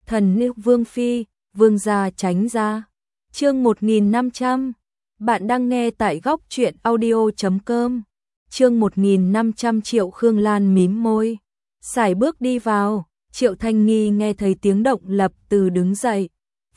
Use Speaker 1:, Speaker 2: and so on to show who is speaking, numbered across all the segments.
Speaker 1: Thần nữ Vương Phi, Vương gia tránh ra. Chương 1500. Bạn đang nghe tại góc truyện audio.com. Chương 1500. Triệu Khương Lan mím môi, sải bước đi vào. Triệu Thanh Nghi nghe thấy tiếng động lập từ đứng dậy.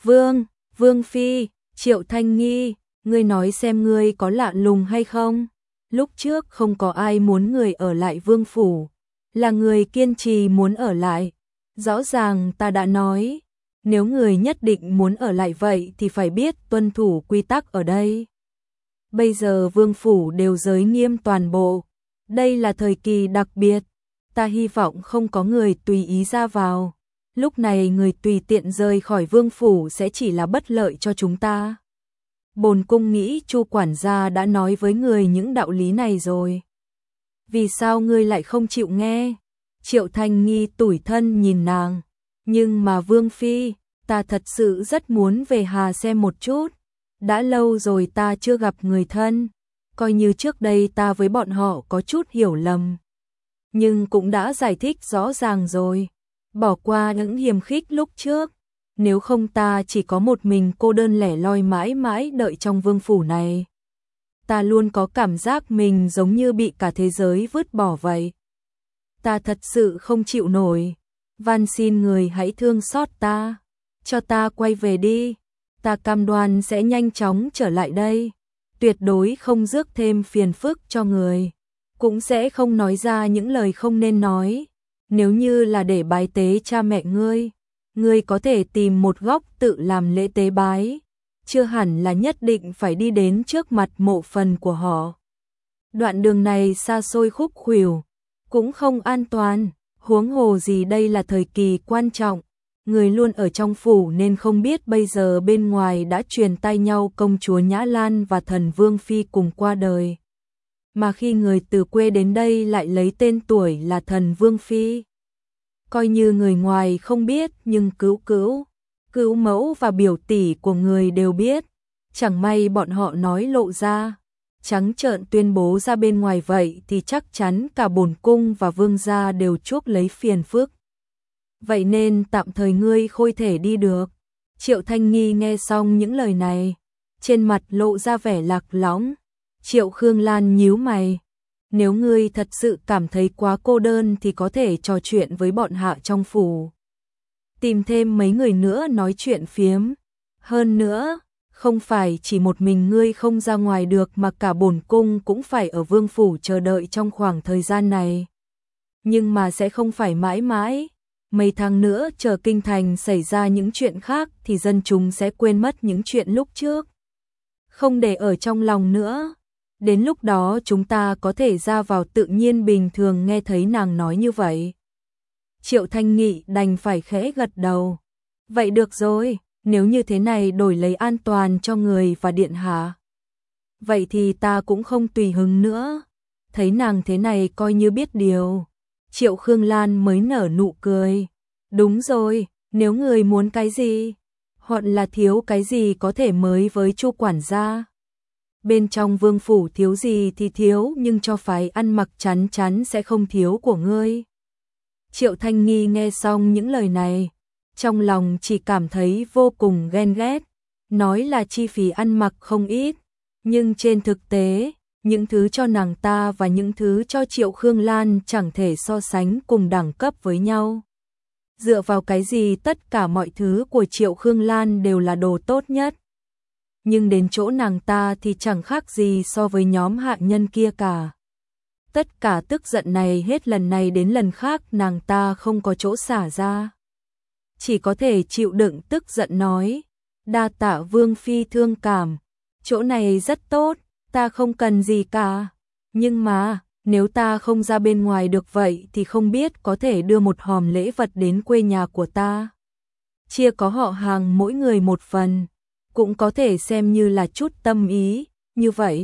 Speaker 1: Vương Phi, Triệu Thanh Nghi, ngươi nói xem ngươi có lạ lùng hay không? Lúc trước không có ai muốn người ở lại vương phủ, là người kiên trì muốn ở lại. Rõ ràng ta đã nói, nếu người nhất định muốn ở lại vậy thì phải biết tuân thủ quy tắc ở đây. Bây giờ vương phủ đều giới nghiêm toàn bộ, đây là thời kỳ đặc biệt, ta hy vọng không có người tùy ý ra vào. Lúc này người tùy tiện rời khỏi vương phủ sẽ chỉ là bất lợi cho chúng ta. Bổn cung nghĩ Chu quản gia đã nói với người những đạo lý này rồi. Vì sao ngươi lại không chịu nghe? Triệu Thanh Nghi tủi thân nhìn nàng. Nhưng mà Vương Phi, ta thật sự rất muốn về Hà xem một chút. Đã lâu rồi ta chưa gặp người thân. Coi như trước đây ta với bọn họ có chút hiểu lầm. Nhưng cũng đã giải thích rõ ràng rồi. Bỏ qua những hiềm khích lúc trước. Nếu không ta chỉ có một mình cô đơn lẻ loi mãi mãi đợi trong vương phủ này. Ta luôn có cảm giác mình giống như bị cả thế giới vứt bỏ vậy. Ta thật sự không chịu nổi. Van xin người hãy thương xót ta. Cho ta quay về đi. Ta cam đoan sẽ nhanh chóng trở lại đây. Tuyệt đối không rước thêm phiền phức cho người. Cũng sẽ không nói ra những lời không nên nói. Nếu như là để bái tế cha mẹ ngươi có thể tìm một góc tự làm lễ tế bái, chưa hẳn là nhất định phải đi đến trước mặt mộ phần của họ. Đoạn đường này xa xôi khúc khuỷu, cũng không an toàn, huống hồ gì đây là thời kỳ quan trọng, người luôn ở trong phủ nên không biết bây giờ bên ngoài đã truyền tay nhau công chúa Nhã Lan và thần Vương Phi cùng qua đời. Mà khi người từ quê đến đây lại lấy tên tuổi là thần Vương Phi. Coi như người ngoài không biết nhưng cứu mẫu và biểu tỷ của người đều biết. Chẳng may bọn họ nói lộ ra, trắng trợn tuyên bố ra bên ngoài vậy thì chắc chắn cả bổn cung và vương gia đều chuốc lấy phiền phức. Vậy nên tạm thời ngươi khôi thể đi được. Triệu Thanh Nghi nghe xong những lời này, trên mặt lộ ra vẻ lạc lõng. Triệu Khương Lan nhíu mày. Nếu ngươi thật sự cảm thấy quá cô đơn thì có thể trò chuyện với bọn hạ trong phủ. Tìm thêm mấy người nữa nói chuyện phiếm. Hơn nữa, không phải chỉ một mình ngươi không ra ngoài được mà cả bổn cung cũng phải ở vương phủ chờ đợi trong khoảng thời gian này. Nhưng mà sẽ không phải mãi mãi. Mấy tháng nữa chờ kinh thành xảy ra những chuyện khác thì dân chúng sẽ quên mất những chuyện lúc trước. Không để ở trong lòng nữa. Đến lúc đó chúng ta có thể ra vào tự nhiên bình thường. Nghe thấy nàng nói như vậy, Triệu Thanh Nghị đành phải khẽ gật đầu. Vậy được rồi, nếu như thế này đổi lấy an toàn cho người và điện hạ, vậy thì ta cũng không tùy hứng nữa. Thấy nàng thế này coi như biết điều, Triệu Khương Lan mới nở nụ cười. Đúng rồi, nếu người muốn cái gì, hoặc là thiếu cái gì có thể mới với Chu quản gia. Bên trong vương phủ thiếu gì thì thiếu, nhưng cho phái ăn mặc chắn chắn sẽ không thiếu của ngươi. Triệu Thanh Nghi nghe xong những lời này, trong lòng chỉ cảm thấy vô cùng ghen ghét. Nói là chi phí ăn mặc không ít, nhưng trên thực tế, những thứ cho nàng ta và những thứ cho Triệu Khương Lan chẳng thể so sánh cùng đẳng cấp với nhau. Dựa vào cái gì tất cả mọi thứ của Triệu Khương Lan đều là đồ tốt nhất. Nhưng đến chỗ nàng ta thì chẳng khác gì so với nhóm hạ nhân kia cả. Tất cả tức giận này hết lần này đến lần khác nàng ta không có chỗ xả ra. Chỉ có thể chịu đựng tức giận nói, đa tạ Vương Phi thương cảm, chỗ này rất tốt, ta không cần gì cả. Nhưng mà, nếu ta không ra bên ngoài được vậy thì không biết có thể đưa một hòm lễ vật đến quê nhà của ta. Chia có họ hàng mỗi người một phần. Cũng có thể xem như là chút tâm ý, như vậy.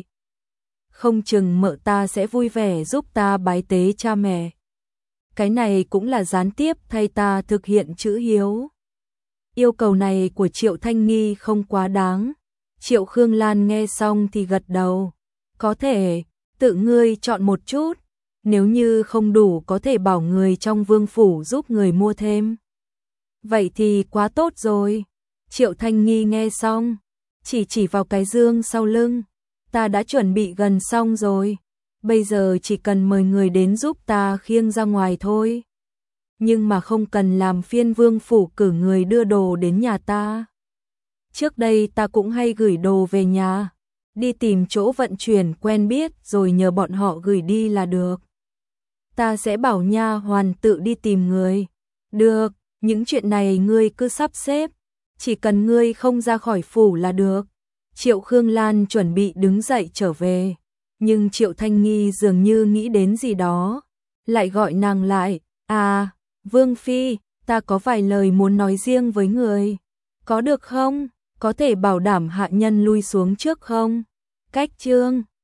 Speaker 1: Không chừng mợ ta sẽ vui vẻ giúp ta bái tế cha mẹ. Cái này cũng là gián tiếp thay ta thực hiện chữ hiếu. Yêu cầu này của Triệu Thanh Nghi không quá đáng. Triệu Khương Lan nghe xong thì gật đầu. Có thể, tự ngươi chọn một chút. Nếu như không đủ có thể bảo người trong vương phủ giúp người mua thêm. Vậy thì quá tốt rồi. Triệu Thanh Nghi nghe xong, chỉ vào cái dương sau lưng. Ta đã chuẩn bị gần xong rồi. Bây giờ chỉ cần mời người đến giúp ta khiêng ra ngoài thôi. Nhưng mà không cần làm phiên vương phủ cử người đưa đồ đến nhà ta. Trước đây ta cũng hay gửi đồ về nhà. Đi tìm chỗ vận chuyển quen biết rồi nhờ bọn họ gửi đi là được. Ta sẽ bảo nha hoàn tự đi tìm người. Được, những chuyện này ngươi cứ sắp xếp. Chỉ cần ngươi không ra khỏi phủ là được. Triệu Khương Lan chuẩn bị đứng dậy trở về. Nhưng Triệu Thanh Nghi dường như nghĩ đến gì đó. Lại gọi nàng lại. À, Vương Phi, ta có vài lời muốn nói riêng với người. Có được không? Có thể bảo đảm hạ nhân lui xuống trước không? Cách chương